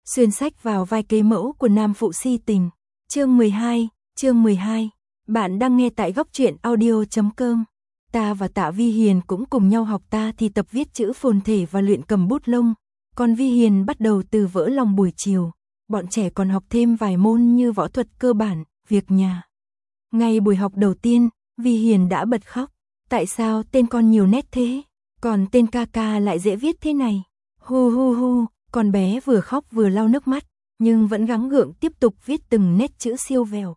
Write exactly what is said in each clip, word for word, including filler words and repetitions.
xuyên sách vào vai kế mẫu của nam phụ si tình. Chương mười hai, chương mười hai. Bạn đang nghe tại góc truyện audio chấm com. Ta và Tạ Vi Hiền cũng cùng nhau học, ta thì tập viết chữ phồn thể và luyện cầm bút lông, còn Vi Hiền bắt đầu từ vỡ lòng buổi chiều. Bọn trẻ còn học thêm vài môn như võ thuật cơ bản, việc nhà. Ngay buổi học đầu tiên, Vi Hiền đã bật khóc. Tại sao tên con nhiều nét thế? Còn tên ca ca lại dễ viết thế này? Hu hu hu, con bé vừa khóc vừa lau nước mắt, nhưng vẫn gắng gượng tiếp tục viết từng nét chữ siêu vẹo.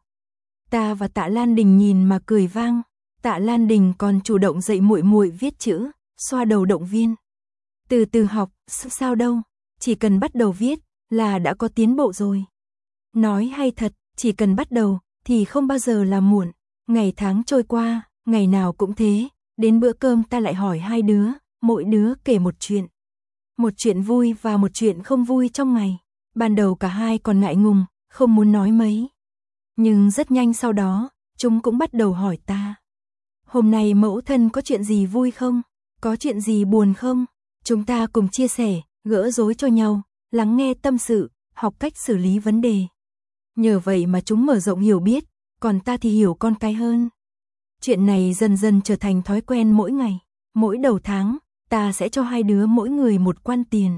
Ta và Tạ Lan Đình nhìn mà cười vang. Tạ Lan Đình còn chủ động dạy muội muội viết chữ, xoa đầu động viên. Từ từ học, sao đâu, chỉ cần bắt đầu viết là đã có tiến bộ rồi. Nói hay thật, chỉ cần bắt đầu thì không bao giờ là muộn. Ngày tháng trôi qua, ngày nào cũng thế, đến bữa cơm ta lại hỏi hai đứa, mỗi đứa kể một chuyện. Một chuyện vui và một chuyện không vui trong ngày. Ban đầu cả hai còn ngại ngùng, không muốn nói mấy. Nhưng rất nhanh sau đó, chúng cũng bắt đầu hỏi ta. Hôm nay mẫu thân có chuyện gì vui không? Có chuyện gì buồn không? Chúng ta cùng chia sẻ, gỡ rối cho nhau, lắng nghe tâm sự, học cách xử lý vấn đề. Nhờ vậy mà chúng mở rộng hiểu biết, còn ta thì hiểu con cái hơn. Chuyện này dần dần trở thành thói quen mỗi ngày. Mỗi đầu tháng, ta sẽ cho hai đứa mỗi người một quan tiền.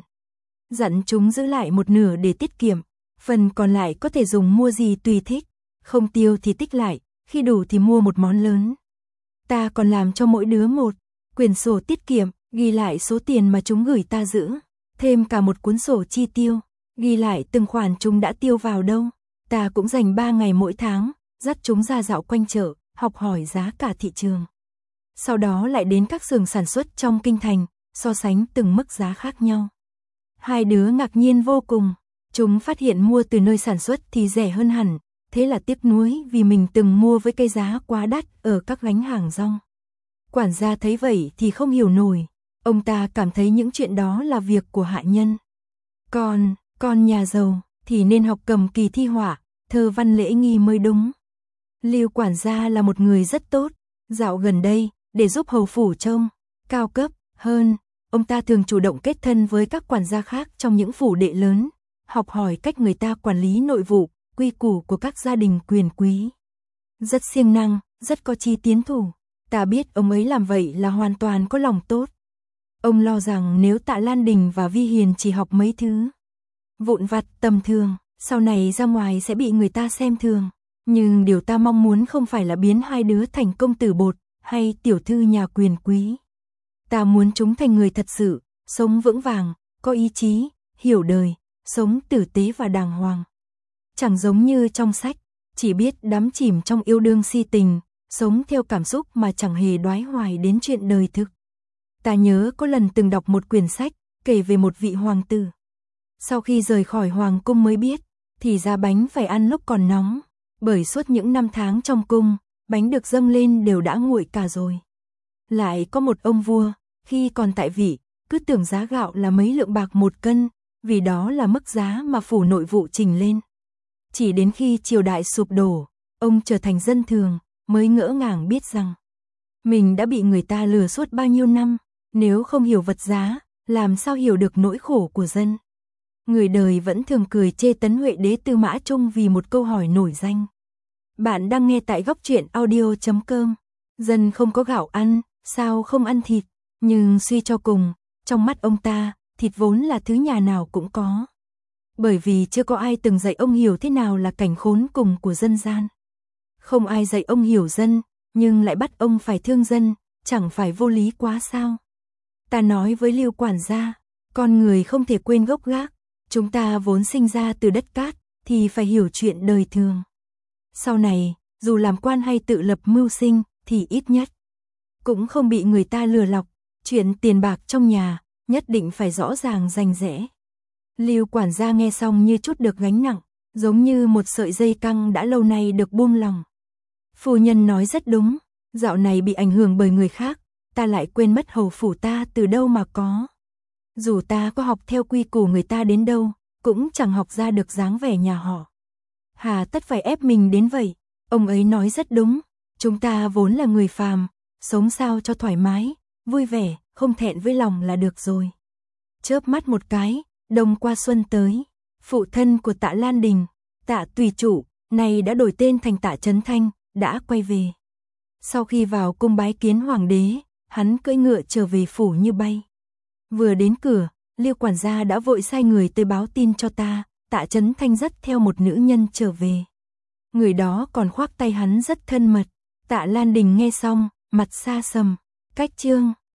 Dặn chúng giữ lại một nửa để tiết kiệm, phần còn lại có thể dùng mua gì tùy thích, không tiêu thì tích lại, khi đủ thì mua một món lớn. Ta còn làm cho mỗi đứa một quyển sổ tiết kiệm, ghi lại số tiền mà chúng gửi ta giữ, thêm cả một cuốn sổ chi tiêu, ghi lại từng khoản chúng đã tiêu vào đâu. Ta cũng dành ba ngày mỗi tháng, dắt chúng ra dạo quanh chợ, học hỏi giá cả thị trường. Sau đó lại đến các xưởng sản xuất trong kinh thành, so sánh từng mức giá khác nhau. Hai đứa ngạc nhiên vô cùng, chúng phát hiện mua từ nơi sản xuất thì rẻ hơn hẳn, thế là tiếc nuối vì mình từng mua với cái giá quá đắt ở các gánh hàng rong. Quản gia thấy vậy thì không hiểu nổi, ông ta cảm thấy những chuyện đó là việc của hạ nhân. Còn, con nhà giàu thì nên học cầm kỳ thi họa, thơ văn lễ nghi mới đúng. Lưu quản gia là một người rất tốt, dạo gần đây, để giúp hầu phủ trông cao cấp hơn, ông ta thường chủ động kết thân với các quản gia khác trong những phủ đệ lớn, học hỏi cách người ta quản lý nội vụ, quy củ của các gia đình quyền quý. Rất siêng năng, rất có chí tiến thủ. Ta biết ông ấy làm vậy là hoàn toàn có lòng tốt. Ông lo rằng nếu Tạ Lan Đình và Vi Hiền chỉ học mấy thứ vụn vặt tầm thường, sau này ra ngoài sẽ bị người ta xem thường. Nhưng điều ta mong muốn không phải là biến hai đứa thành công tử bột hay tiểu thư nhà quyền quý. Ta muốn chúng thành người thật sự, sống vững vàng, có ý chí, hiểu đời, sống tử tế và đàng hoàng. Chẳng giống như trong sách, chỉ biết đắm chìm trong yêu đương si tình, sống theo cảm xúc mà chẳng hề đoái hoài đến chuyện đời thực. Ta nhớ có lần từng đọc một quyển sách kể về một vị hoàng tử. Sau khi rời khỏi hoàng cung mới biết, thì ra bánh phải ăn lúc còn nóng, bởi suốt những năm tháng trong cung, bánh được dâng lên đều đã nguội cả rồi. Lại có một ông vua, khi còn tại vị, cứ tưởng giá gạo là mấy lượng bạc một cân, vì đó là mức giá mà phủ nội vụ trình lên. Chỉ đến khi triều đại sụp đổ, ông trở thành dân thường, mới ngỡ ngàng biết rằng mình đã bị người ta lừa suốt bao nhiêu năm, nếu không hiểu vật giá, làm sao hiểu được nỗi khổ của dân. Người đời vẫn thường cười chê Tấn Huệ đế Tư Mã Trung vì một câu hỏi nổi danh. Bạn đang nghe tại góc truyện audio chấm com. Dân không có gạo ăn, sao không ăn thịt? Nhưng suy cho cùng, trong mắt ông ta, thịt vốn là thứ nhà nào cũng có. Bởi vì chưa có ai từng dạy ông hiểu thế nào là cảnh khốn cùng của dân gian. Không ai dạy ông hiểu dân, nhưng lại bắt ông phải thương dân, chẳng phải vô lý quá sao? Ta nói với Lưu quản gia, con người không thể quên gốc gác, chúng ta vốn sinh ra từ đất cát, thì phải hiểu chuyện đời thường. Sau này, dù làm quan hay tự lập mưu sinh, thì ít nhất cũng không bị người ta lừa lọc, chuyện tiền bạc trong nhà, nhất định phải rõ ràng rành rẽ. Lưu quản gia nghe xong như chút được gánh nặng, giống như một sợi dây căng đã lâu nay được buông lỏng. Phu nhân nói rất đúng, dạo này bị ảnh hưởng bởi người khác, ta lại quên mất hầu phủ ta từ đâu mà có. Dù ta có học theo quy củ người ta đến đâu, cũng chẳng học ra được dáng vẻ nhà họ. Hà tất phải ép mình đến vậy, ông ấy nói rất đúng, chúng ta vốn là người phàm, sống sao cho thoải mái, vui vẻ, không thẹn với lòng là được rồi. Chớp mắt một cái, đông qua xuân tới, Phụ thân của Tạ Lan Đình, Tạ Tùy Trụ, này đã đổi tên thành Tạ Chấn Thanh, đã quay về. Sau khi vào cung bái kiến hoàng đế, hắn cưỡi ngựa trở về phủ như bay. Vừa đến cửa, Liêu quản gia đã vội sai người tới báo tin cho ta, Tạ Chấn Thanh dắt theo một nữ nhân trở về. Người đó còn khoác tay hắn rất thân mật. Tạ Lan Đình nghe xong, mặt xa sầm. Cách chương